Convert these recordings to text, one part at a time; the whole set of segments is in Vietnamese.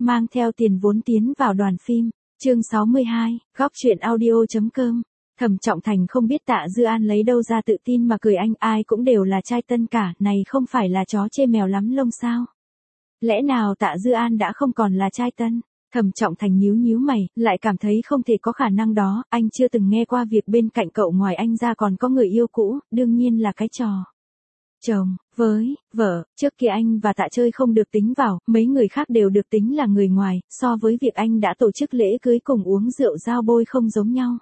mang theo tiền vốn tiến vào đoàn phim. Chương 62, góc truyện audio.com. Thẩm Trọng Thành không biết Tạ Dư An lấy đâu ra tự tin mà cười anh, ai cũng đều là trai tân cả, này không phải là chó chê mèo lắm lông sao? Lẽ nào Tạ Dư An đã không còn là trai tân? Thẩm Trọng Thành nhíu nhíu mày, lại cảm thấy không thể có khả năng đó, anh chưa từng nghe qua việc bên cạnh cậu ngoài anh ra còn có người yêu cũ, đương nhiên là cái trò chồng, với vợ, trước kia anh và Tạ chơi không được tính vào, mấy người khác đều được tính là người ngoài, so với việc anh đã tổ chức lễ cưới cùng uống rượu giao bôi không giống nhau.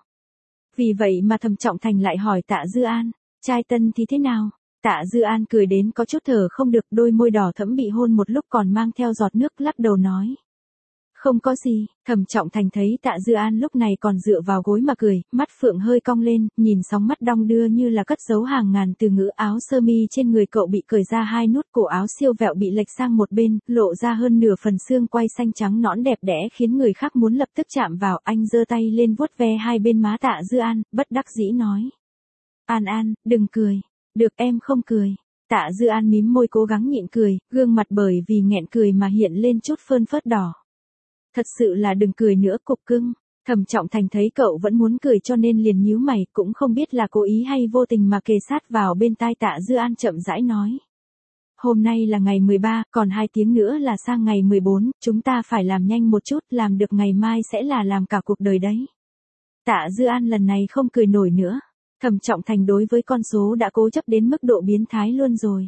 Vì vậy mà Thẩm Trọng Thành lại hỏi Tạ Dư An, trai tân thì thế nào? Tạ Dư An cười đến có chút thở không được, đôi môi đỏ thẫm bị hôn một lúc còn mang theo giọt nước, lắc đầu nói. Không có gì. Thẩm Trọng Thành thấy Tạ Dư An lúc này còn dựa vào gối mà cười, mắt phượng hơi cong lên, nhìn sóng mắt đong đưa như là cất giấu hàng ngàn từ ngữ. Áo sơ mi trên người cậu bị cởi ra hai nút, cổ áo siêu vẹo bị lệch sang một bên, lộ ra hơn nửa phần xương quai xanh trắng nõn đẹp đẽ khiến người khác muốn lập tức chạm vào. Anh giơ tay lên vuốt ve hai bên má Tạ Dư An, bất đắc dĩ nói. An An, đừng cười. Được, em không cười. Tạ Dư An mím môi cố gắng nhịn cười, gương mặt bởi vì nghẹn cười mà hiện lên chút phơn phớt đỏ. Thật sự là đừng cười nữa, cục cưng. Thẩm Trọng Thành thấy cậu vẫn muốn cười cho nên liền nhíu mày, cũng không biết là cố ý hay vô tình mà kề sát vào bên tai Tạ Dư An chậm rãi nói. Hôm nay là ngày 13, còn 2 tiếng nữa là sang ngày 14, chúng ta phải làm nhanh một chút, làm được ngày mai sẽ là làm cả cuộc đời đấy. Tạ Dư An lần này không cười nổi nữa. Thẩm Trọng Thành đối với con số đã cố chấp đến mức độ biến thái luôn rồi.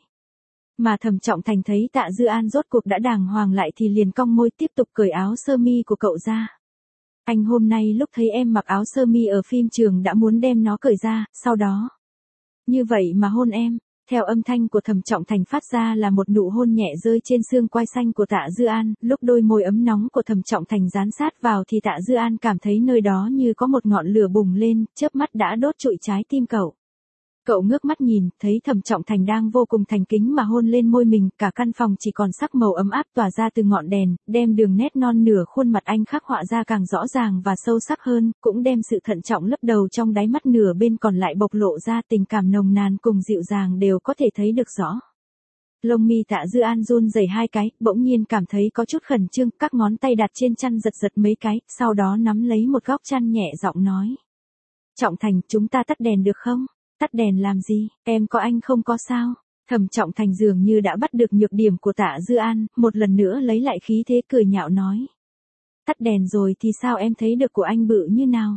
Mà Thẩm Trọng Thành thấy Tạ Dư An rốt cuộc đã đàng hoàng lại thì liền cong môi tiếp tục cởi áo sơ mi của cậu ra. Anh hôm nay lúc thấy em mặc áo sơ mi ở phim trường đã muốn đem nó cởi ra, sau đó. Như vậy mà hôn em. Theo âm thanh của Thẩm Trọng Thành phát ra là một nụ hôn nhẹ rơi trên xương quai xanh của Tạ Dư An, lúc đôi môi ấm nóng của Thẩm Trọng Thành dán sát vào thì Tạ Dư An cảm thấy nơi đó như có một ngọn lửa bùng lên, chớp mắt đã đốt trụi trái tim cậu. Cậu ngước mắt nhìn, thấy Thẩm Trọng Thành đang vô cùng thành kính mà hôn lên môi mình, cả căn phòng chỉ còn sắc màu ấm áp tỏa ra từ ngọn đèn, đem đường nét non nửa khuôn mặt anh khắc họa ra càng rõ ràng và sâu sắc hơn, cũng đem sự thận trọng lấp đầu trong đáy mắt nửa bên còn lại bộc lộ ra tình cảm nồng nàn cùng dịu dàng đều có thể thấy được rõ. Lông mi Tạ Dư An run rẩy hai cái, bỗng nhiên cảm thấy có chút khẩn trương, các ngón tay đặt trên chăn giật giật mấy cái, sau đó nắm lấy một góc chăn nhẹ giọng nói. Trọng Thành, chúng ta tắt đèn được không? Tắt đèn làm gì, em có anh không có sao? Thẩm Trọng Thành dường như đã bắt được nhược điểm của Tạ Dư An, một lần nữa lấy lại khí thế cười nhạo nói. Tắt đèn rồi thì sao em thấy được của anh bự như nào?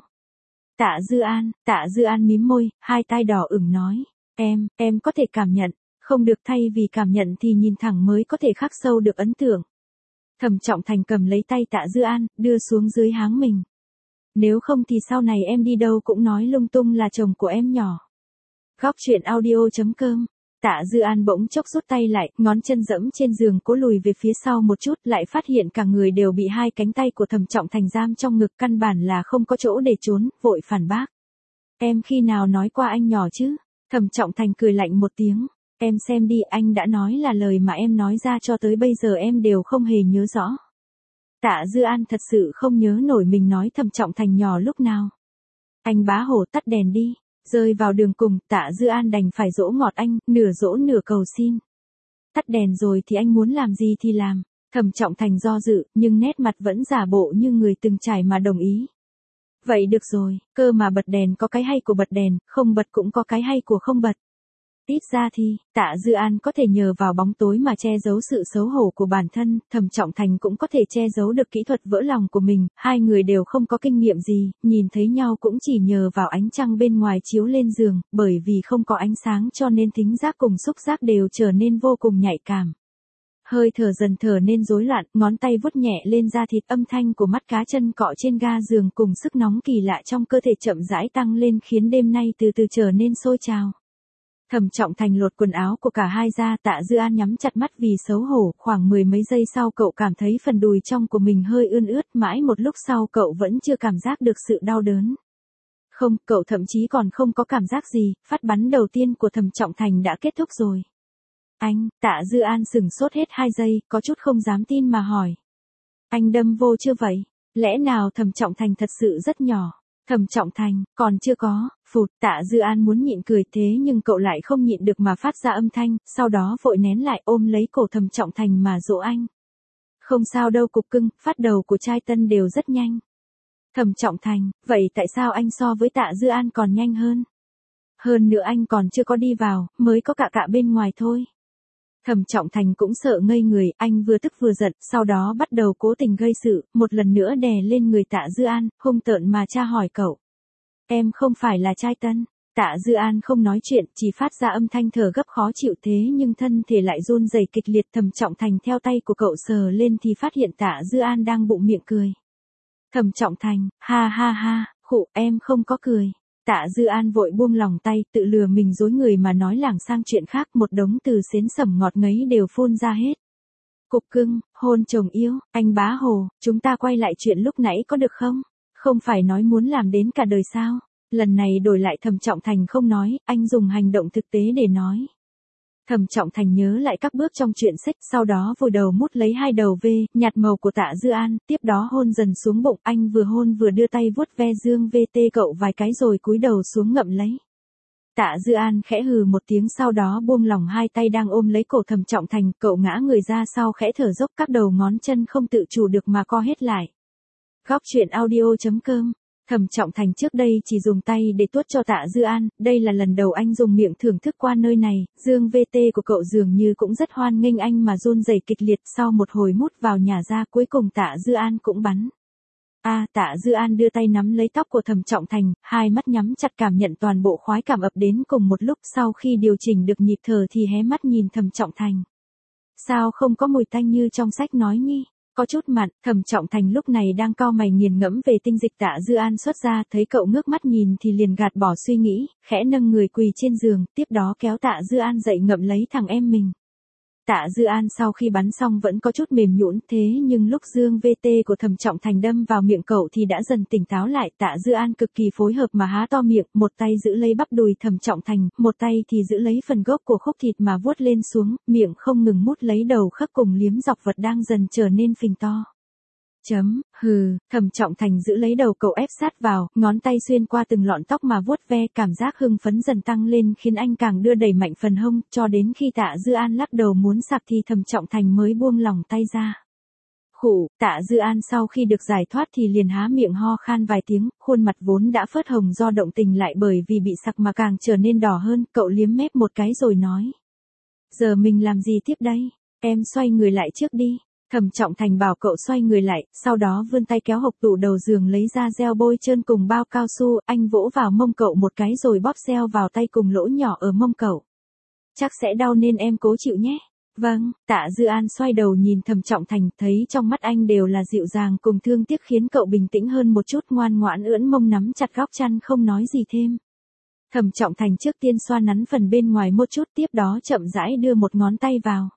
Tạ Dư An mím môi, hai tai đỏ ửng nói. Em có thể cảm nhận, không được, thay vì cảm nhận thì nhìn thẳng mới có thể khắc sâu được ấn tượng. Thẩm Trọng Thành cầm lấy tay Tạ Dư An, đưa xuống dưới háng mình. Nếu không thì sau này em đi đâu cũng nói lung tung là chồng của em nhỏ. Góc truyện audio.com. Tạ Dư An bỗng chốc rút tay lại, ngón chân dẫm trên giường cố lùi về phía sau một chút, lại phát hiện cả người đều bị hai cánh tay của Thẩm Trọng Thành giam trong ngực, căn bản là không có chỗ để trốn, vội phản bác. Em khi nào nói qua anh nhỏ chứ? Thẩm Trọng Thành cười lạnh một tiếng. Em xem đi, anh đã nói là lời mà em nói ra cho tới bây giờ em đều không hề nhớ rõ. Tạ Dư An thật sự không nhớ nổi mình nói Thẩm Trọng Thành nhỏ lúc nào. Anh bá hổ, tắt đèn đi. Rơi vào đường cùng, Tạ Dư An đành phải dỗ ngọt anh, nửa dỗ nửa cầu xin. Tắt đèn rồi thì anh muốn làm gì thì làm. Thẩm Trọng Thành do dự, nhưng nét mặt vẫn giả bộ như người từng trải mà đồng ý. Vậy được rồi, cơ mà bật đèn có cái hay của bật đèn, không bật cũng có cái hay của không bật. Ít ra thì, Tạ Dư An có thể nhờ vào bóng tối mà che giấu sự xấu hổ của bản thân, Thẩm Trọng Thành cũng có thể che giấu được kỹ thuật vỡ lòng của mình, hai người đều không có kinh nghiệm gì, nhìn thấy nhau cũng chỉ nhờ vào ánh trăng bên ngoài chiếu lên giường, bởi vì không có ánh sáng cho nên thính giác cùng xúc giác đều trở nên vô cùng nhạy cảm. Hơi thở dần trở nên rối loạn, ngón tay vuốt nhẹ lên da thịt, âm thanh của mắt cá chân cọ trên ga giường cùng sức nóng kỳ lạ trong cơ thể chậm rãi tăng lên khiến đêm nay từ từ trở nên sôi trào. Thẩm Trọng Thành lột quần áo của cả hai ra, Tạ Dư An nhắm chặt mắt vì xấu hổ, khoảng 10 mấy giây sau cậu cảm thấy phần đùi trong của mình hơi ươn ướt, mãi một lúc sau cậu vẫn chưa cảm giác được sự đau đớn. Không, cậu thậm chí còn không có cảm giác gì, phát bắn đầu tiên của Thẩm Trọng Thành đã kết thúc rồi. Anh, Tạ Dư An sửng sốt hết 2 giây, có chút không dám tin mà hỏi. Anh đâm vô chưa vậy? Lẽ nào Thẩm Trọng Thành thật sự rất nhỏ? Thẩm Trọng Thành, còn chưa có, phụt, Tạ Dư An muốn nhịn cười thế nhưng cậu lại không nhịn được mà phát ra âm thanh, sau đó vội nén lại ôm lấy cổ Thẩm Trọng Thành mà dỗ anh. Không sao đâu cục cưng, phát đầu của trai tân đều rất nhanh. Thẩm Trọng Thành, vậy tại sao anh so với Tạ Dư An còn nhanh hơn? Hơn nữa anh còn chưa có đi vào, mới có cạ cạ bên ngoài thôi. Thẩm Trọng Thành cũng sợ ngây người, anh vừa tức vừa giận, sau đó bắt đầu cố tình gây sự, một lần nữa đè lên người Tạ Dư An, hung tợn mà tra hỏi cậu. Em không phải là trai tân. Tạ Dư An không nói chuyện, chỉ phát ra âm thanh thở gấp khó chịu thế nhưng thân thể lại run rẩy kịch liệt. Thẩm Trọng Thành theo tay của cậu sờ lên thì phát hiện Tạ Dư An đang bụng miệng cười. Thẩm Trọng Thành, ha ha ha, khụ em không có cười. Tạ Dư An vội buông lòng tay, tự lừa mình dối người mà nói lảng sang chuyện khác, một đống từ xến sẩm ngọt ngấy đều phun ra hết. Cục cưng, hôn chồng yêu, anh Bá Hồ, chúng ta quay lại chuyện lúc nãy có được không? Không phải nói muốn làm đến cả đời sao? Lần này đổi lại Thẩm Trọng Thành không nói, anh dùng hành động thực tế để nói. Thẩm Trọng Thành nhớ lại các bước trong chuyện sách, sau đó vùi đầu mút lấy hai đầu V, nhạt màu của Tạ Dư An, tiếp đó hôn dần xuống bụng, anh vừa hôn vừa đưa tay vuốt ve dương VT cậu vài cái rồi cúi đầu xuống ngậm lấy. Tạ Dư An khẽ hừ một tiếng sau đó buông lỏng hai tay đang ôm lấy cổ Thẩm Trọng Thành, cậu ngã người ra sau khẽ thở dốc, các đầu ngón chân không tự chủ được mà co hết lại. Góc truyện audio.com. Thẩm Trọng Thành trước đây chỉ dùng tay để tuốt cho Tạ Dư An, đây là lần đầu anh dùng miệng thưởng thức qua nơi này, dương VT của cậu dường như cũng rất hoan nghênh anh mà run rẩy kịch liệt, sau một hồi mút vào nhả ra cuối cùng Tạ Dư An cũng bắn. Tạ Dư An đưa tay nắm lấy tóc của Thẩm Trọng Thành, hai mắt nhắm chặt cảm nhận toàn bộ khoái cảm ập đến cùng một lúc, sau khi điều chỉnh được nhịp thở thì hé mắt nhìn Thẩm Trọng Thành. Sao không có mùi tanh như trong sách nói nhỉ? Có chút mặn. Thẩm Trọng Thành lúc này đang cau mày nghiền ngẫm về tinh dịch Tạ Dư An xuất ra, thấy cậu ngước mắt nhìn thì liền gạt bỏ suy nghĩ, khẽ nâng người quỳ trên giường, tiếp đó kéo Tạ Dư An dậy ngậm lấy thằng em mình. Tạ Dư An sau khi bắn xong vẫn có chút mềm nhũn, thế nhưng lúc dương VT của Thẩm Trọng Thành đâm vào miệng cậu thì đã dần tỉnh táo lại. Tạ Dư An cực kỳ phối hợp mà há to miệng, một tay giữ lấy bắp đùi Thẩm Trọng Thành, một tay thì giữ lấy phần gốc của khúc thịt mà vuốt lên xuống, miệng không ngừng mút lấy đầu khớp cùng liếm dọc vật đang dần trở nên phình to. Thẩm Trọng Thành giữ lấy đầu cậu ép sát vào, ngón tay xuyên qua từng lọn tóc mà vuốt ve, cảm giác hưng phấn dần tăng lên khiến anh càng đưa đẩy mạnh phần hông, cho đến khi Tạ Dư An lắc đầu muốn sặc thì Thẩm Trọng Thành mới buông lỏng tay ra. Tạ Dư An sau khi được giải thoát thì liền há miệng ho khan vài tiếng, khuôn mặt vốn đã phớt hồng do động tình lại bởi vì bị sặc mà càng trở nên đỏ hơn, cậu liếm mép một cái rồi nói. Giờ mình làm gì tiếp đây? Em xoay người lại trước đi. Thẩm Trọng Thành bảo cậu xoay người lại, sau đó vươn tay kéo hộc tủ đầu giường lấy ra gel bôi trơn cùng bao cao su, anh vỗ vào mông cậu một cái rồi bóp gel vào tay cùng lỗ nhỏ ở mông cậu. Chắc sẽ đau nên em cố chịu nhé. Vâng. Tạ Dư An xoay đầu nhìn Thẩm Trọng Thành, thấy trong mắt anh đều là dịu dàng cùng thương tiếc khiến cậu bình tĩnh hơn một chút, ngoan ngoãn ưỡn mông nắm chặt góc chăn không nói gì thêm. Thẩm Trọng Thành trước tiên xoa nắn phần bên ngoài một chút, tiếp đó chậm rãi đưa một ngón tay vào.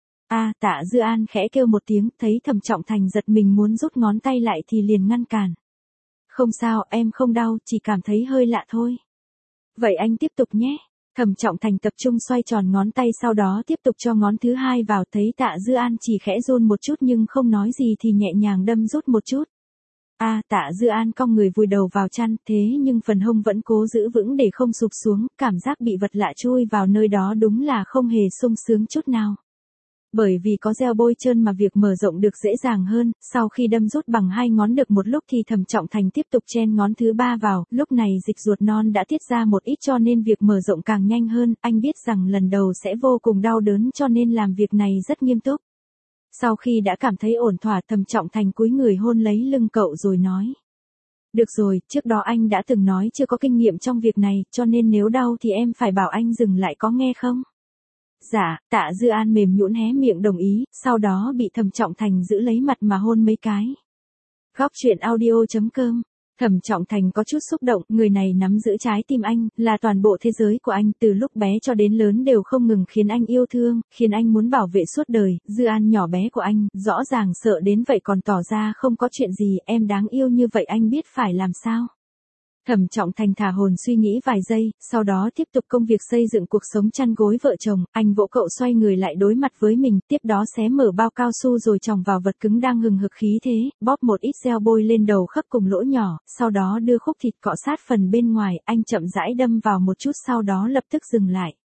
Tạ Dư An khẽ kêu một tiếng, thấy Thẩm Trọng Thành giật mình muốn rút ngón tay lại thì liền ngăn cản. Không sao, em không đau, chỉ cảm thấy hơi lạ thôi. Vậy anh tiếp tục nhé. Thẩm Trọng Thành tập trung xoay tròn ngón tay sau đó tiếp tục cho ngón thứ hai vào, thấy Tạ Dư An chỉ khẽ run một chút nhưng không nói gì thì nhẹ nhàng đâm rút một chút. Tạ Dư An cong người vùi đầu vào chăn, thế nhưng phần hông vẫn cố giữ vững để không sụp xuống, cảm giác bị vật lạ chui vào nơi đó đúng là không hề sung sướng chút nào. Bởi vì có gel bôi trơn mà việc mở rộng được dễ dàng hơn, sau khi đâm rút bằng hai ngón được một lúc thì Thẩm Trọng Thành tiếp tục chen ngón thứ ba vào, lúc này dịch ruột non đã tiết ra một ít cho nên việc mở rộng càng nhanh hơn, anh biết rằng lần đầu sẽ vô cùng đau đớn cho nên làm việc này rất nghiêm túc. Sau khi đã cảm thấy ổn thỏa, Thẩm Trọng Thành cúi người hôn lấy lưng cậu rồi nói. Được rồi, trước đó anh đã từng nói chưa có kinh nghiệm trong việc này, cho nên nếu đau thì em phải bảo anh dừng lại có nghe không? Dạ. Tạ Dư An mềm nhũn hé miệng đồng ý, sau đó bị Thẩm Trọng Thành giữ lấy mặt mà hôn mấy cái. Góc truyện audio.com. Thẩm Trọng Thành có chút xúc động, người này nắm giữ trái tim anh, là toàn bộ thế giới của anh, từ lúc bé cho đến lớn đều không ngừng khiến anh yêu thương, khiến anh muốn bảo vệ suốt đời. Dư An nhỏ bé của anh, rõ ràng sợ đến vậy còn tỏ ra không có chuyện gì, em đáng yêu như vậy anh biết phải làm sao. Thẩm Trọng Thành thả hồn suy nghĩ vài giây, sau đó tiếp tục công việc xây dựng cuộc sống chăn gối vợ chồng, anh vỗ cậu xoay người lại đối mặt với mình, tiếp đó xé mở bao cao su rồi chòng vào vật cứng đang hừng hực khí thế, bóp một ít gel bôi lên đầu khớp cùng lỗ nhỏ, sau đó đưa khúc thịt cọ sát phần bên ngoài, anh chậm rãi đâm vào một chút sau đó lập tức dừng lại.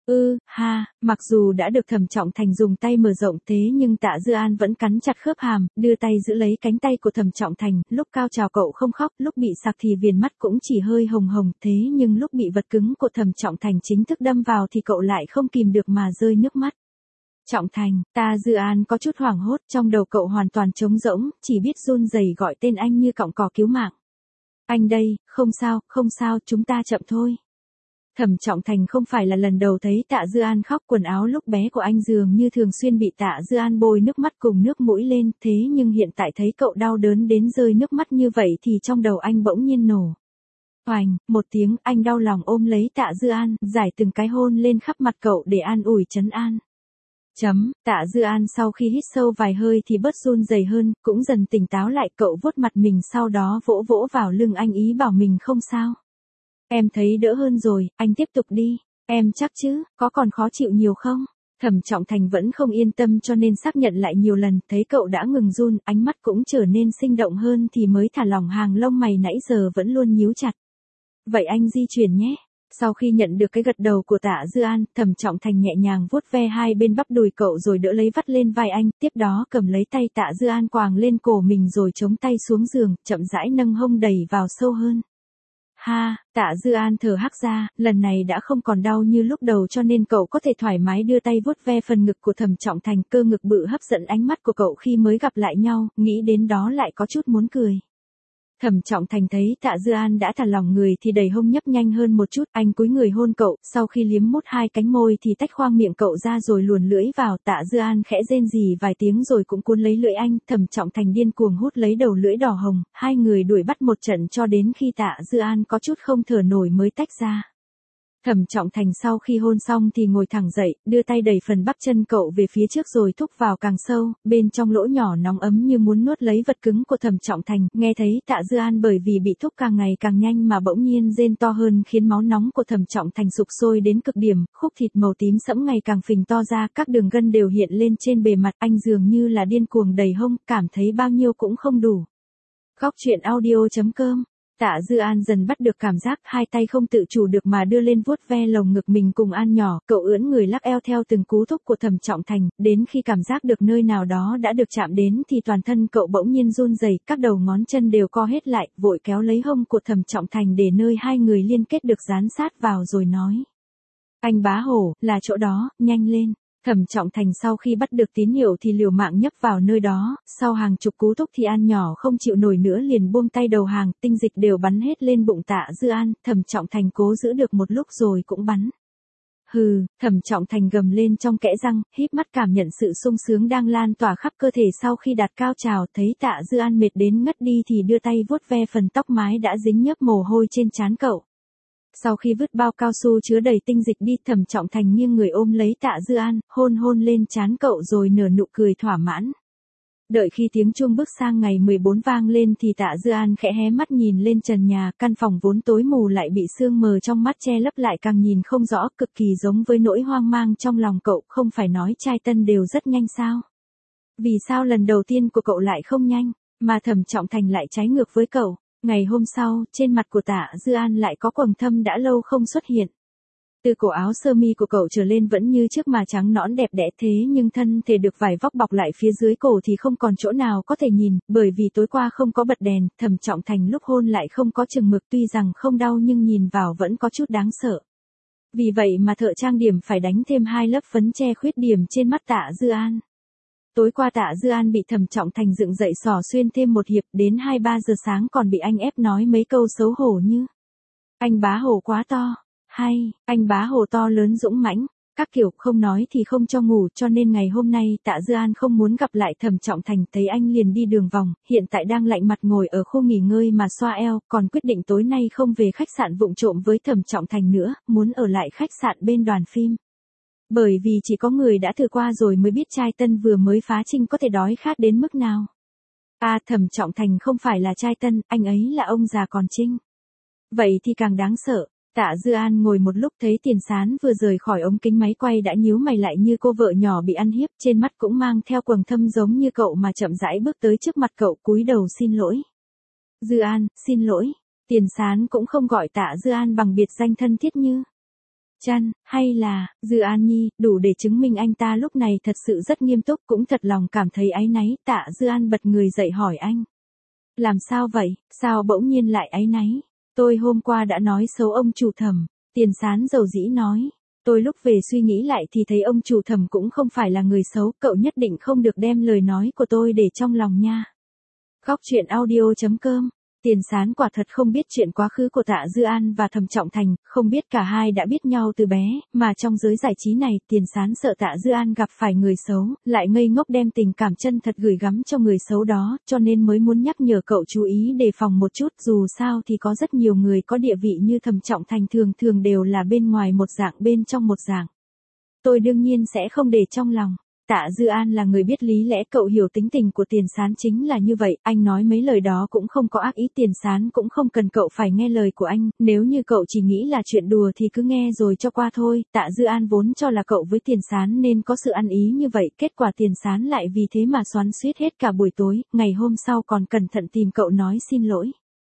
Mặc dù đã được Thẩm Trọng Thành dùng tay mở rộng thế nhưng Tạ Dư An vẫn cắn chặt khớp hàm, đưa tay giữ lấy cánh tay của Thẩm Trọng Thành, lúc cao trào cậu không khóc, lúc bị sặc thì viền mắt cũng chỉ hơi hồng hồng, thế nhưng lúc bị vật cứng của Thẩm Trọng Thành chính thức đâm vào thì cậu lại không kìm được mà rơi nước mắt. Trọng Thành, Tạ Dư An có chút hoảng hốt, trong đầu cậu hoàn toàn trống rỗng, chỉ biết run rẩy gọi tên anh như cọng cỏ cứu mạng. Anh đây, không sao, chúng ta chậm thôi. Thẩm Trọng Thành không phải là lần đầu thấy Tạ Dư An khóc, quần áo lúc bé của anh dường như thường xuyên bị Tạ Dư An bôi nước mắt cùng nước mũi lên, thế nhưng hiện tại thấy cậu đau đớn đến rơi nước mắt như vậy thì trong đầu anh bỗng nhiên nổ. Oành, một tiếng, anh đau lòng ôm lấy Tạ Dư An, giải từng cái hôn lên khắp mặt cậu để an ủi trấn an. Tạ Dư An sau khi hít sâu vài hơi thì bớt run rẩy hơn, cũng dần tỉnh táo lại, cậu vuốt mặt mình sau đó vỗ vỗ vào lưng anh ý bảo mình không sao. Em thấy đỡ hơn rồi, anh tiếp tục đi. Em chắc chứ, có còn khó chịu nhiều không? Thẩm Trọng Thành vẫn không yên tâm cho nên xác nhận lại nhiều lần, thấy cậu đã ngừng run, ánh mắt cũng trở nên sinh động hơn thì mới thả lỏng hàng lông mày nãy giờ vẫn luôn nhíu chặt. Vậy anh di chuyển nhé. Sau khi nhận được cái gật đầu của Tạ Dư An, Thẩm Trọng Thành nhẹ nhàng vuốt ve hai bên bắp đùi cậu rồi đỡ lấy vắt lên vai anh, tiếp đó cầm lấy tay Tạ Dư An quàng lên cổ mình rồi chống tay xuống giường, chậm rãi nâng hông đẩy vào sâu hơn. Tạ Dư An thở hắt ra, lần này đã không còn đau như lúc đầu cho nên cậu có thể thoải mái đưa tay vuốt ve phần ngực của Thẩm Trọng Thành, cơ ngực bự hấp dẫn ánh mắt của cậu khi mới gặp lại nhau, nghĩ đến đó lại có chút muốn cười. Thẩm Trọng Thành thấy Tạ Dư An đã thả lỏng người thì đẩy hông nhấp nhanh hơn một chút, anh cúi người hôn cậu, sau khi liếm mút hai cánh môi thì tách khoang miệng cậu ra rồi luồn lưỡi vào, Tạ Dư An khẽ rên rỉ vài tiếng rồi cũng cuốn lấy lưỡi anh, Thẩm Trọng Thành điên cuồng hút lấy đầu lưỡi đỏ hồng, hai người đuổi bắt một trận cho đến khi Tạ Dư An có chút không thở nổi mới tách ra. Thẩm Trọng Thành sau khi hôn xong thì ngồi thẳng dậy, đưa tay đẩy phần bắp chân cậu về phía trước rồi thúc vào càng sâu, bên trong lỗ nhỏ nóng ấm như muốn nuốt lấy vật cứng của Thẩm Trọng Thành, nghe thấy Tạ Dư An bởi vì bị thúc càng ngày càng nhanh mà bỗng nhiên rên to hơn khiến máu nóng của Thẩm Trọng Thành sục sôi đến cực điểm, khúc thịt màu tím sẫm ngày càng phình to ra, các đường gân đều hiện lên trên bề mặt, anh dường như là điên cuồng đầy hông, cảm thấy bao nhiêu cũng không đủ. Góc truyện audio.com. Tạ Dư An dần bắt được cảm giác, hai tay không tự chủ được mà đưa lên vuốt ve lồng ngực mình cùng An nhỏ, cậu ưỡn người lắc eo theo từng cú thúc của Thẩm Trọng Thành, đến khi cảm giác được nơi nào đó đã được chạm đến thì toàn thân cậu bỗng nhiên run rẩy, các đầu ngón chân đều co hết lại, vội kéo lấy hông của Thẩm Trọng Thành để nơi hai người liên kết được dán sát vào rồi nói. Anh bá hổ, là chỗ đó, nhanh lên. Thẩm Trọng Thành sau khi bắt được tín hiệu thì liều mạng nhấp vào nơi đó, sau hàng chục cú thúc thì An nhỏ không chịu nổi nữa liền buông tay đầu hàng, tinh dịch đều bắn hết lên bụng Tạ Dư An, Thẩm Trọng Thành cố giữ được một lúc rồi cũng bắn. Thẩm Trọng Thành gầm lên trong kẽ răng, híp mắt cảm nhận sự sung sướng đang lan tỏa khắp cơ thể sau khi đạt cao trào, thấy Tạ Dư An mệt đến ngất đi thì đưa tay vuốt ve phần tóc mái đã dính nhớp mồ hôi trên trán cậu. Sau khi vứt bao cao su chứa đầy tinh dịch đi, Thẩm Trọng Thành nghiêng người ôm lấy Tạ Dư An, hôn lên trán cậu rồi nở nụ cười thỏa mãn. Đợi khi tiếng chuông bước sang ngày 14 vang lên thì Tạ Dư An khẽ hé mắt nhìn lên trần nhà, căn phòng vốn tối mù lại bị sương mờ trong mắt che lấp lại càng nhìn không rõ, cực kỳ giống với nỗi hoang mang trong lòng cậu, không phải nói trai tân đều rất nhanh sao? Vì sao lần đầu tiên của cậu lại không nhanh, mà Thẩm Trọng Thành lại trái ngược với cậu? Ngày hôm sau, trên mặt của Tạ Dư An lại có quầng thâm đã lâu không xuất hiện. Từ cổ áo sơ mi của cậu trở lên vẫn như trước mà trắng nõn đẹp đẽ thế nhưng thân thể được vải vóc bọc lại phía dưới cổ thì không còn chỗ nào có thể nhìn, bởi vì tối qua không có bật đèn, Thẩm Trọng Thành lúc hôn lại không có chừng mực, tuy rằng không đau nhưng nhìn vào vẫn có chút đáng sợ. Vì vậy mà thợ trang điểm phải đánh thêm 2 lớp phấn che khuyết điểm trên mắt Tạ Dư An. Tối qua Tạ Dư An bị Thẩm Trọng Thành dựng dậy xỏ xuyên thêm một hiệp, đến 2-3 giờ sáng còn bị anh ép nói mấy câu xấu hổ như: anh bá hổ quá to, hay, anh bá hổ to lớn dũng mãnh, các kiểu, không nói thì không cho ngủ, cho nên ngày hôm nay Tạ Dư An không muốn gặp lại Thẩm Trọng Thành, thấy anh liền đi đường vòng, hiện tại đang lạnh mặt ngồi ở khu nghỉ ngơi mà xoa eo, còn quyết định tối nay không về khách sạn vụng trộm với Thẩm Trọng Thành nữa, muốn ở lại khách sạn bên đoàn phim. Bởi vì chỉ có người đã thử qua rồi mới biết trai tân vừa mới phá trinh có thể đói khát đến mức nào. Thẩm Trọng Thành không phải là trai tân, anh ấy là ông già còn trinh. Vậy thì càng đáng sợ. Tạ Dư An ngồi một lúc thấy Tiền Sán vừa rời khỏi ống kính máy quay đã nhíu mày lại như cô vợ nhỏ bị ăn hiếp, trên mắt cũng mang theo quầng thâm giống như cậu mà chậm rãi bước tới trước mặt cậu cúi đầu xin lỗi. Dư An, xin lỗi. Tiền Sán cũng không gọi Tạ Dư An bằng biệt danh thân thiết như chăn, hay là, Dư An Nhi, đủ để chứng minh anh ta lúc này thật sự rất nghiêm túc, cũng thật lòng cảm thấy áy náy. Tạ Dư An bật người dậy hỏi anh. Làm sao vậy, sao bỗng nhiên lại áy náy? Tôi hôm qua đã nói xấu ông chủ Thẩm, Tiền Sán dầu dĩ nói. Tôi lúc về suy nghĩ lại thì thấy ông chủ Thẩm cũng không phải là người xấu, cậu nhất định không được đem lời nói của tôi để trong lòng nha. Góc truyện audio.com. Tiền Sán quả thật không biết chuyện quá khứ của Tạ Dư An và Thẩm Trọng Thành, không biết cả hai đã biết nhau từ bé, mà trong giới giải trí này, Tiền Sán sợ Tạ Dư An gặp phải người xấu, lại ngây ngốc đem tình cảm chân thật gửi gắm cho người xấu đó, cho nên mới muốn nhắc nhở cậu chú ý đề phòng một chút, dù sao thì có rất nhiều người có địa vị như Thẩm Trọng Thành thường thường đều là bên ngoài một dạng bên trong một dạng. Tôi đương nhiên sẽ không để trong lòng. Tạ Dư An là người biết lý lẽ, cậu hiểu tính tình của Tiền Sán chính là như vậy, anh nói mấy lời đó cũng không có ác ý, Tiền Sán cũng không cần cậu phải nghe lời của anh, nếu như cậu chỉ nghĩ là chuyện đùa thì cứ nghe rồi cho qua thôi. Tạ Dư An vốn cho là cậu với Tiền Sán nên có sự ăn ý như vậy, kết quả Tiền Sán lại vì thế mà xoắn xuýt hết cả buổi tối, ngày hôm sau còn cẩn thận tìm cậu nói xin lỗi.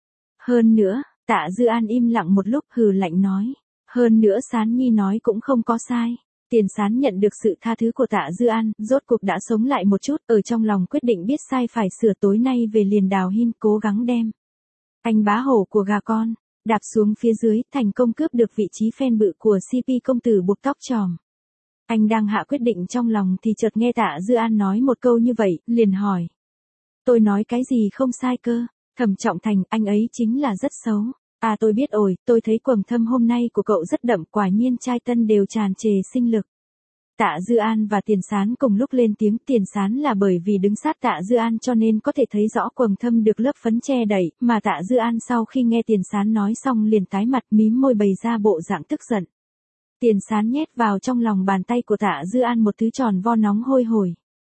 Hơn nữa, Tạ Dư An im lặng một lúc hừ lạnh nói, hơn nữa Sán Nhi nói cũng không có sai. Tiền Sán nhận được sự tha thứ của Tạ Dư An, rốt cuộc đã sống lại một chút, ở trong lòng quyết định biết sai phải sửa, tối nay về liền Đào Hin cố gắng đem anh bá hổ của gà con đạp xuống phía dưới, thành công cướp được vị trí fan bự của CP công tử buộc tóc tròm. Anh đang hạ quyết định trong lòng thì chợt nghe Tạ Dư An nói một câu như vậy, liền hỏi. Tôi nói cái gì không sai cơ? Thẩm Trọng Thành, anh ấy chính là rất xấu. À tôi biết rồi, tôi thấy quầng thâm hôm nay của cậu rất đậm, quả nhiên trai tân đều tràn trề sinh lực. Tạ Dư An và Tiền Sán cùng lúc lên tiếng, Tiền Sán là bởi vì đứng sát Tạ Dư An cho nên có thể thấy rõ quầng thâm được lớp phấn che đậy, mà Tạ Dư An sau khi nghe Tiền Sán nói xong liền tái mặt mím môi bày ra bộ dạng tức giận. Tiền Sán nhét vào trong lòng bàn tay của Tạ Dư An một thứ tròn vo nóng hôi hổi.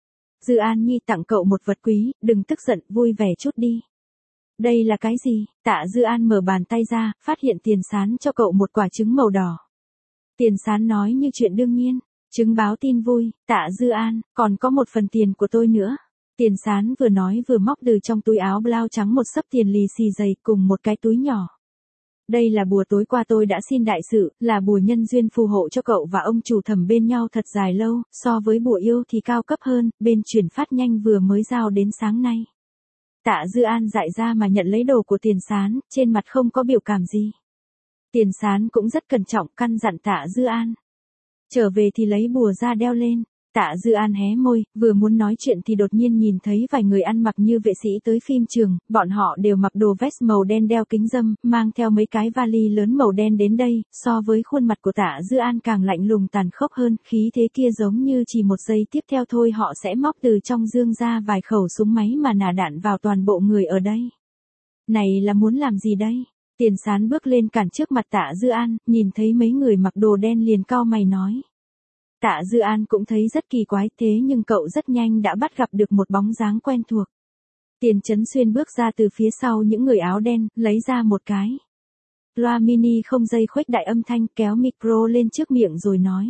Dư An Nhi tặng cậu một vật quý, đừng tức giận, vui vẻ chút đi. Đây là cái gì? Tạ Dư An mở bàn tay ra, phát hiện Tiền Sán cho cậu một quả trứng màu đỏ. Tiền Sán nói như chuyện đương nhiên, trứng báo tin vui. Tạ Dư An, còn có một phần tiền của tôi nữa. Tiền Sán vừa nói vừa móc từ trong túi áo blau trắng một xấp tiền lì xì dày cùng một cái túi nhỏ. Đây là bùa tối qua tôi đã xin đại sự, là bùa nhân duyên phù hộ cho cậu và ông chủ Thẩm bên nhau thật dài lâu, so với bùa yêu thì cao cấp hơn, bên chuyển phát nhanh vừa mới giao đến sáng nay. Tạ Dư An dại ra mà nhận lấy đồ của Tiền Sán, trên mặt không có biểu cảm gì. Tiền Sán cũng rất cẩn trọng căn dặn Tạ Dư An. Trở về thì lấy bùa ra đeo lên. Tạ Dư An hé môi, vừa muốn nói chuyện thì đột nhiên nhìn thấy vài người ăn mặc như vệ sĩ tới phim trường, bọn họ đều mặc đồ vest màu đen đeo kính râm, mang theo mấy cái vali lớn màu đen đến đây, so với khuôn mặt của Tạ Dư An càng lạnh lùng tàn khốc hơn, khí thế kia giống như chỉ một giây tiếp theo thôi họ sẽ móc từ trong dương ra vài khẩu súng máy mà nả đạn vào toàn bộ người ở đây. Này là muốn làm gì đây? Tiền Sán bước lên cản trước mặt Tạ Dư An, nhìn thấy mấy người mặc đồ đen liền cau mày nói. Tạ Dư An cũng thấy rất kỳ quái, thế nhưng cậu rất nhanh đã bắt gặp được một bóng dáng quen thuộc. Tiền Chấn Xuyên bước ra từ phía sau những người áo đen, lấy ra một cái loa mini không dây khuếch đại âm thanh, kéo micro lên trước miệng rồi nói.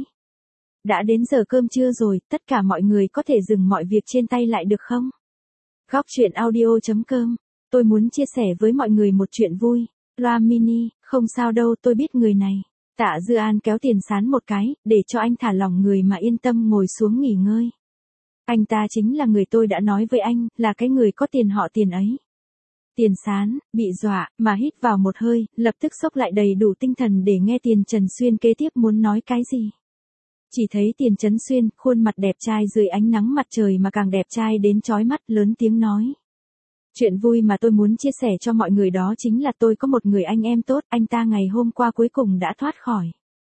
Đã đến giờ cơm trưa rồi, tất cả mọi người có thể dừng mọi việc trên tay lại được không? Góc truyện audio.com. Tôi muốn chia sẻ với mọi người một chuyện vui. Loa mini, không sao đâu, tôi biết người này. Tạ Dư An kéo Tiền Sán một cái, để cho anh thả lỏng người mà yên tâm ngồi xuống nghỉ ngơi. Anh ta chính là người tôi đã nói với anh, là cái người có tiền họ Tiền ấy. Tiền Sán, bị dọa, mà hít vào một hơi, lập tức xốc lại đầy đủ tinh thần để nghe Tiền Trần Xuyên kế tiếp muốn nói cái gì. Chỉ thấy Tiền Trấn Xuyên, khuôn mặt đẹp trai dưới ánh nắng mặt trời mà càng đẹp trai đến chói mắt, lớn tiếng nói. Chuyện vui mà tôi muốn chia sẻ cho mọi người đó chính là tôi có một người anh em tốt, anh ta ngày hôm qua cuối cùng đã thoát khỏi.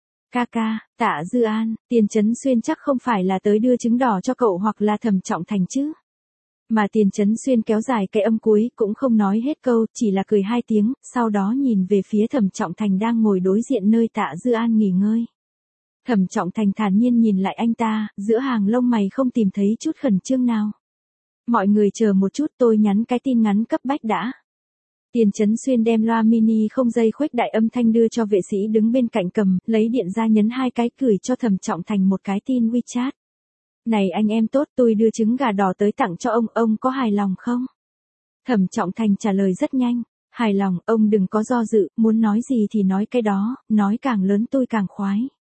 Ca, Tạ Dư An, Tiền Trấn Xuyên chắc không phải là tới đưa trứng đỏ cho cậu hoặc là Thẩm Trọng Thành chứ. Mà Tiền Trấn Xuyên kéo dài cái âm cuối, cũng không nói hết câu, chỉ là cười hai tiếng, sau đó nhìn về phía Thẩm Trọng Thành đang ngồi đối diện nơi Tạ Dư An nghỉ ngơi. Thẩm Trọng Thành thản nhiên nhìn lại anh ta, giữa hàng lông mày không tìm thấy chút khẩn trương nào. Mọi người chờ một chút, tôi nhắn cái tin ngắn cấp bách đã. Tiền Trấn Xuyên đem loa mini không dây khuếch đại âm thanh đưa cho vệ sĩ đứng bên cạnh cầm, lấy điện ra nhấn hai cái gửi cho Thẩm Trọng Thành một cái tin WeChat. Này anh em tốt, tôi đưa trứng gà đỏ tới tặng cho ông có hài lòng không? Thẩm Trọng Thành trả lời rất nhanh, hài lòng, ông đừng có do dự, muốn nói gì thì nói cái đó, nói càng lớn tôi càng khoái.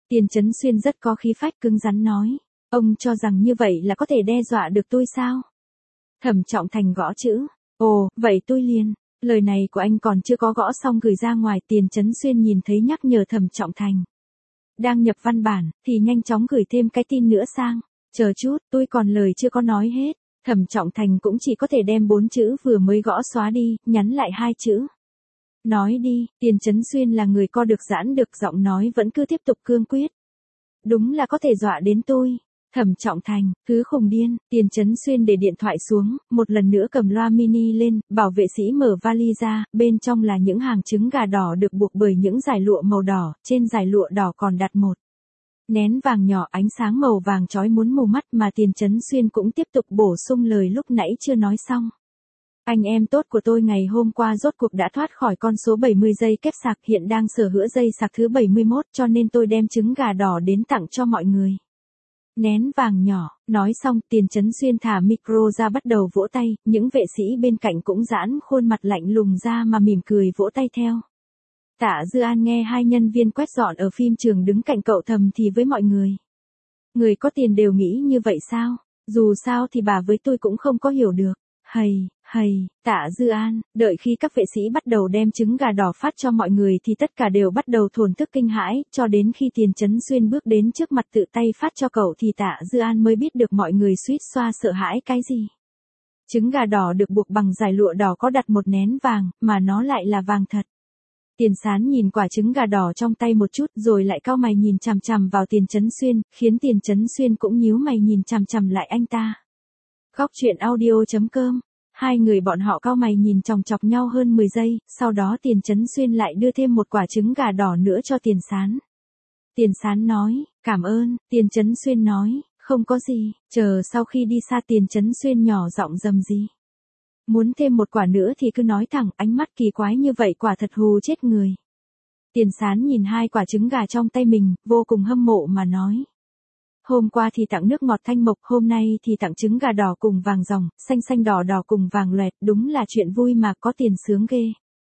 Tiền Chấn Xuyên rất có khí phách cứng rắn nói. Ông cho rằng như vậy là có thể đe dọa được tôi sao? Thẩm Trọng Thành gõ chữ. Ồ, vậy tôi liền. Lời này của anh còn chưa có gõ xong gửi ra ngoài. Tiền Chấn Xuyên nhìn thấy nhắc nhở Thẩm Trọng Thành đang nhập văn bản, thì nhanh chóng gửi thêm cái tin nữa sang. Chờ chút, tôi còn lời chưa có nói hết. Thẩm Trọng Thành cũng chỉ có thể đem 4 chữ vừa mới gõ xóa đi, nhắn lại 2 chữ. Nói đi. Tiền Chấn Xuyên là người co được giãn được, giọng nói vẫn cứ tiếp tục cương quyết. Đúng là có thể dọa đến tôi. Thẩm Trọng Thành, thứ khùng điên. Tiền Chấn Xuyên để điện thoại xuống, một lần nữa cầm loa mini lên, bảo vệ sĩ mở vali ra, bên trong là những hàng trứng gà đỏ được buộc bởi những dải lụa màu đỏ, trên dải lụa đỏ còn đặt một nén vàng nhỏ, ánh sáng màu vàng chói muốn mù mắt, mà Tiền Chấn Xuyên cũng tiếp tục bổ sung lời lúc nãy chưa nói xong. Anh em tốt của tôi ngày hôm qua rốt cuộc đã thoát khỏi con số 70 giây kép sạc, hiện đang sở hữu dây sạc thứ 71, cho nên tôi đem trứng gà đỏ đến tặng cho mọi người. Nén vàng nhỏ. Nói xong, Tiền Chấn Xuyên thả micro ra bắt đầu vỗ tay, những vệ sĩ bên cạnh cũng giãn khuôn mặt lạnh lùng ra mà mỉm cười vỗ tay theo. Tạ Dư An nghe 2 nhân viên quét dọn ở phim trường đứng cạnh cậu thầm thì với mọi người. Người có tiền đều nghĩ như vậy sao? Dù sao thì bà với tôi cũng không có hiểu được. Hầy, Tạ Dư An, đợi khi các vệ sĩ bắt đầu đem trứng gà đỏ phát cho mọi người thì tất cả đều bắt đầu thổn thức kinh hãi, cho đến khi Tiền Chấn Xuyên bước đến trước mặt tự tay phát cho cậu thì Tạ Dư An mới biết được mọi người suýt xoa sợ hãi cái gì. Trứng gà đỏ được buộc bằng dải lụa đỏ có đặt một nén vàng, mà nó lại là vàng thật. Tiền Sán nhìn quả trứng gà đỏ trong tay một chút rồi lại cau mày nhìn chằm chằm vào Tiền Chấn Xuyên, khiến Tiền Chấn Xuyên cũng nhíu mày nhìn chằm chằm lại anh ta. Góc truyện audio.com. Hai người bọn họ cau mày nhìn chòng chọc nhau hơn 10 giây, sau đó Tiền Chấn Xuyên lại đưa thêm một quả trứng gà đỏ nữa cho Tiền Sán. Tiền Sán nói, cảm ơn. Tiền Chấn Xuyên nói, không có gì. Chờ sau khi đi xa Tiền Chấn Xuyên nhỏ giọng rầm gì. Muốn thêm một quả nữa thì cứ nói thẳng, ánh mắt kỳ quái như vậy quả thật hù chết người. Tiền Sán nhìn 2 quả trứng gà trong tay mình, vô cùng hâm mộ mà nói. Hôm qua thì tặng nước ngọt thanh mộc, hôm nay thì tặng trứng gà đỏ cùng vàng ròng, xanh xanh đỏ đỏ cùng vàng loẹt, đúng là chuyện vui mà, có tiền sướng ghê.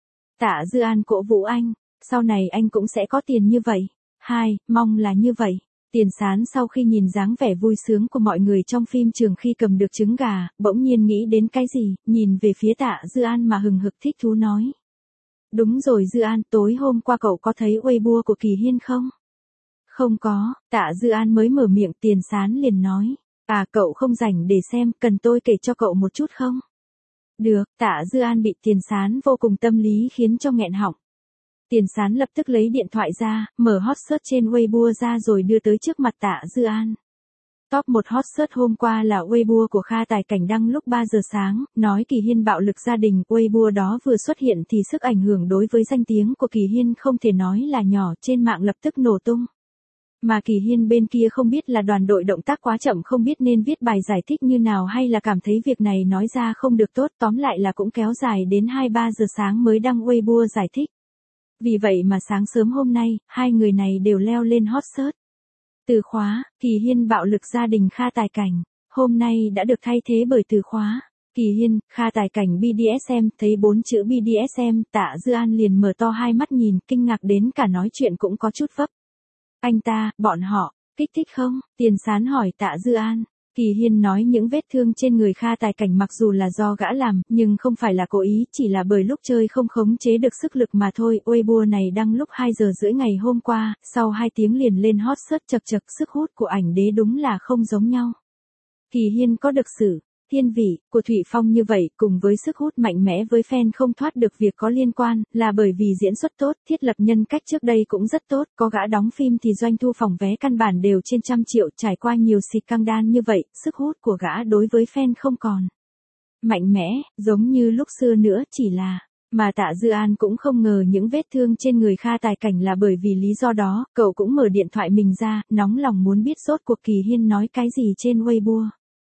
Tạ Dư An cổ vũ anh, sau này anh cũng sẽ có tiền như vậy. Mong là như vậy. Tiền Sán sau khi nhìn dáng vẻ vui sướng của mọi người trong phim trường khi cầm được trứng gà, bỗng nhiên nghĩ đến cái gì, nhìn về phía Tạ Dư An mà hừng hực thích thú nói. Đúng rồi Dư An, tối hôm qua cậu có thấy Weibo của Kỳ Hiên không? Không có. Tạ Dư An mới mở miệng, Tiền Sán liền nói. À, cậu không rảnh để xem, cần tôi kể cho cậu một chút không? Được. Tạ Dư An bị Tiền Sán vô cùng tâm lý khiến cho nghẹn họng. Tiền Sán lập tức lấy điện thoại ra, mở hot search trên Weibo ra rồi đưa tới trước mặt Tạ Dư An. Top 1 hot search hôm qua là Weibo của Kha Tài Cảnh đăng lúc 3 giờ sáng, nói Kỳ Hiên bạo lực gia đình. Weibo đó vừa xuất hiện thì sức ảnh hưởng đối với danh tiếng của Kỳ Hiên không thể nói là nhỏ, trên mạng lập tức nổ tung. Mà Kỳ Hiên bên kia không biết là đoàn đội động tác quá chậm không biết nên viết bài giải thích như nào hay là cảm thấy việc này nói ra không được tốt, tóm lại là cũng kéo dài đến 2-3 giờ sáng mới đăng Weibo giải thích. Vì vậy mà sáng sớm hôm nay, 2 người này đều leo lên hot search. Từ khóa, Kỳ Hiên bạo lực gia đình Kha Tài Cảnh, hôm nay đã được thay thế bởi từ khóa, Kỳ Hiên, Kha Tài Cảnh BDSM, thấy 4 chữ BDSM, Tạ Dư An liền mở to 2 mắt nhìn, kinh ngạc đến cả nói chuyện cũng có chút vấp. Anh ta, bọn họ, kích thích không? Tiền Sán hỏi Tạ Dư An. Kỳ Hiên nói những vết thương trên người Kha Tài Cảnh mặc dù là do gã làm, nhưng không phải là cố ý, chỉ là bởi lúc chơi không khống chế được sức lực mà thôi. Weibo này đăng lúc 2 giờ rưỡi ngày hôm qua, sau 2 tiếng liền lên hot search chật chật, sức hút của ảnh đế đúng là không giống nhau. Kỳ Hiên có được sự thiên vị của Thụy Phong như vậy, cùng với sức hút mạnh mẽ với fan không thoát được việc có liên quan, là bởi vì diễn xuất tốt, thiết lập nhân cách trước đây cũng rất tốt, có gã đóng phim thì doanh thu phòng vé căn bản đều trên 100 triệu, trải qua nhiều xịt căng đan như vậy, sức hút của gã đối với fan không còn mạnh mẽ, giống như lúc xưa nữa, chỉ là. Mà Tạ Dư An cũng không ngờ những vết thương trên người Kha Tài Cảnh là bởi vì lý do đó, cậu cũng mở điện thoại mình ra, nóng lòng muốn biết rốt cuộc Kỳ Hiên nói cái gì trên Weibo.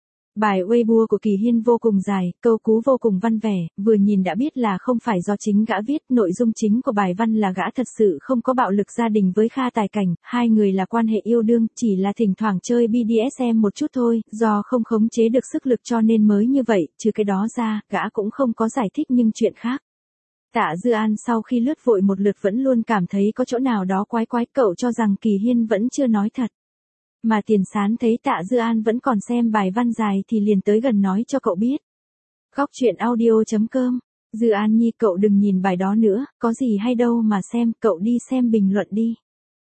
Bài Weibo của Kỳ Hiên vô cùng dài, câu cú vô cùng văn vẻ, vừa nhìn đã biết là không phải do chính gã viết, nội dung chính của bài văn là gã thật sự không có bạo lực gia đình với Kha Tài Cảnh, 2 người là quan hệ yêu đương, chỉ là thỉnh thoảng chơi BDSM một chút thôi, do không khống chế được sức lực cho nên mới như vậy, trừ cái đó ra, gã cũng không có giải thích những chuyện khác. Tạ Dư An sau khi lướt vội một lượt vẫn luôn cảm thấy có chỗ nào đó quái quái, cậu cho rằng Kỳ Hiên vẫn chưa nói thật. Mà Tiền Sán thấy Tạ Dư An vẫn còn xem bài văn dài thì liền tới gần nói cho cậu biết. Góc truyện audio.com. Dư An Nhi, cậu đừng nhìn bài đó nữa, có gì hay đâu mà xem, cậu đi xem bình luận đi.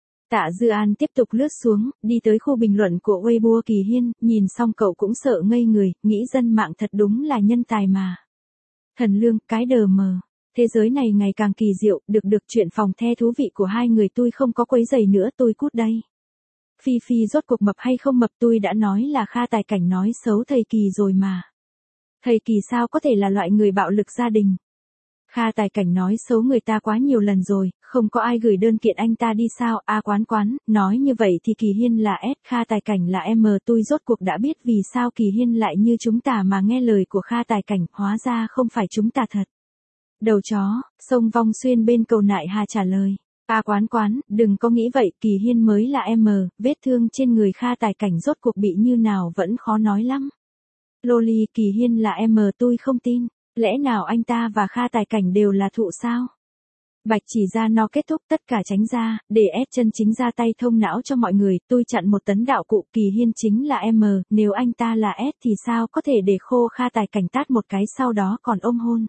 Tạ Dư An tiếp tục lướt xuống, đi tới khu bình luận của Weibo Kỳ Hiên, nhìn xong cậu cũng sợ ngây người, nghĩ dân mạng thật đúng là nhân tài mà. Thần Lương, cái đờ mờ. Thế giới này ngày càng kỳ diệu, được chuyện phòng the thú vị của hai người tôi không có quấy giày nữa, tôi cút đây. Phi Phi rốt cuộc mập hay không mập, tôi đã nói là Kha Tài Cảnh nói xấu thầy Kỳ rồi mà. Thầy Kỳ sao có thể là loại người bạo lực gia đình. Kha Tài Cảnh nói xấu người ta quá nhiều lần rồi, không có ai gửi đơn kiện anh ta đi sao, quán, nói như vậy thì Kỳ Hiên là S, Kha Tài Cảnh là M, tôi rốt cuộc đã biết vì sao Kỳ Hiên lại như chúng ta mà nghe lời của Kha Tài Cảnh, hóa ra không phải chúng ta thật. Đầu chó, sông Vong Xuyên bên cầu Nại Hà trả lời. Quán, đừng có nghĩ vậy, Kỳ Hiên mới là M, vết thương trên người Kha Tài Cảnh rốt cuộc bị như nào vẫn khó nói lắm. Loli, Kỳ Hiên là M, tôi không tin. Lẽ nào anh ta và Kha Tài Cảnh đều là thụ sao? Bạch chỉ ra nó kết thúc, tất cả tránh ra, để S chân chính ra tay thông não cho mọi người, tôi chặn 1 tấn đạo cụ, Kỳ Hiên chính là M, nếu anh ta là S thì sao có thể để khô Kha Tài Cảnh tát một cái sau đó còn ôm hôn.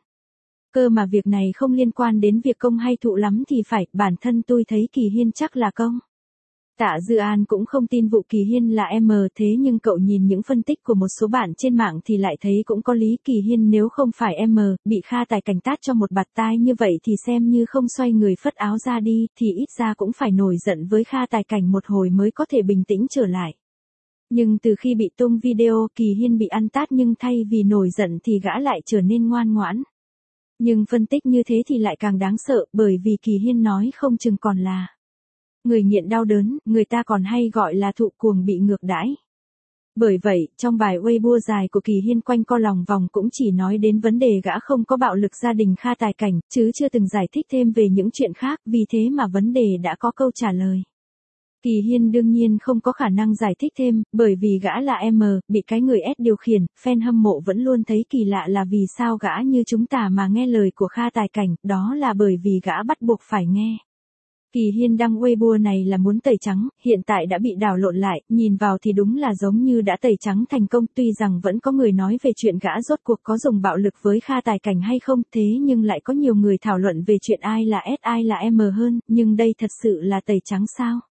Cơ mà việc này không liên quan đến việc công hay thụ lắm thì phải, bản thân tôi thấy Kỳ Hiên chắc là công. Tạ Dư An cũng không tin vụ Kỳ Hiên là M, thế nhưng cậu nhìn những phân tích của một số bạn trên mạng thì lại thấy cũng có lý. Kỳ Hiên nếu không phải M, bị Kha Tài Cảnh tát cho một bạt tai như vậy thì xem như không xoay người phất áo ra đi, thì ít ra cũng phải nổi giận với Kha Tài Cảnh một hồi mới có thể bình tĩnh trở lại. Nhưng từ khi bị tung video Kỳ Hiên bị ăn tát nhưng thay vì nổi giận thì gã lại trở nên ngoan ngoãn. Nhưng phân tích như thế thì lại càng đáng sợ, bởi vì Kỳ Hiên nói không chừng còn là người nghiện đau đớn, người ta còn hay gọi là thụ cuồng bị ngược đãi. Bởi vậy, trong bài Weibo dài của Kỳ Hiên quanh co lòng vòng cũng chỉ nói đến vấn đề gã không có bạo lực gia đình Kha Tài Cảnh, chứ chưa từng giải thích thêm về những chuyện khác, vì thế mà vấn đề đã có câu trả lời. Kỳ Hiên đương nhiên không có khả năng giải thích thêm, bởi vì gã là M, bị cái người S điều khiển, fan hâm mộ vẫn luôn thấy kỳ lạ là vì sao gã như chúng ta mà nghe lời của Kha Tài Cảnh, đó là bởi vì gã bắt buộc phải nghe. Kỳ Hiên đăng Weibo này là muốn tẩy trắng, hiện tại đã bị đảo lộn lại, nhìn vào thì đúng là giống như đã tẩy trắng thành công, tuy rằng vẫn có người nói về chuyện gã rốt cuộc có dùng bạo lực với Kha Tài Cảnh hay không, thế nhưng lại có nhiều người thảo luận về chuyện ai là S ai là M hơn, nhưng đây thật sự là tẩy trắng sao?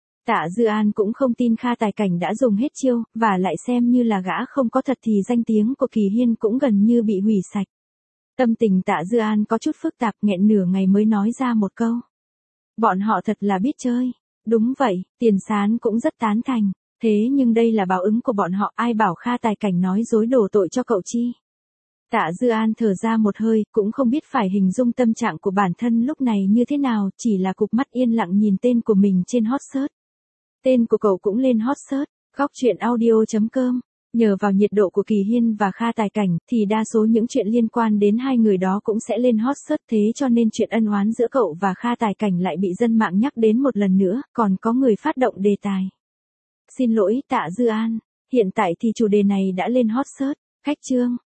Tạ Dư An cũng không tin Kha Tài Cảnh đã dùng hết chiêu, và lại xem như là gã không có thật thì danh tiếng của Kỳ Hiên cũng gần như bị hủy sạch. Tâm tình Tạ Dư An có chút phức tạp, nghẹn nửa ngày mới nói ra một câu. Bọn họ thật là biết chơi. Đúng vậy, Tiền Sán cũng rất tán thành. Thế nhưng đây là báo ứng của bọn họ, ai bảo Kha Tài Cảnh nói dối đổ tội cho cậu chi. Tạ Dư An thở ra một hơi, cũng không biết phải hình dung tâm trạng của bản thân lúc này như thế nào, chỉ là cụp mắt yên lặng nhìn tên của mình trên hot search. Tên của cậu cũng lên hot search, góc truyện audio.com. Nhờ vào nhiệt độ của Kỳ Hiên và Kha Tài Cảnh, thì đa số những chuyện liên quan đến hai người đó cũng sẽ lên hot search, thế cho nên chuyện ân oán giữa cậu và Kha Tài Cảnh lại bị dân mạng nhắc đến một lần nữa, còn có người phát động đề tài. Xin lỗi Tạ Dư An, hiện tại thì chủ đề này đã lên hot search, khách chương.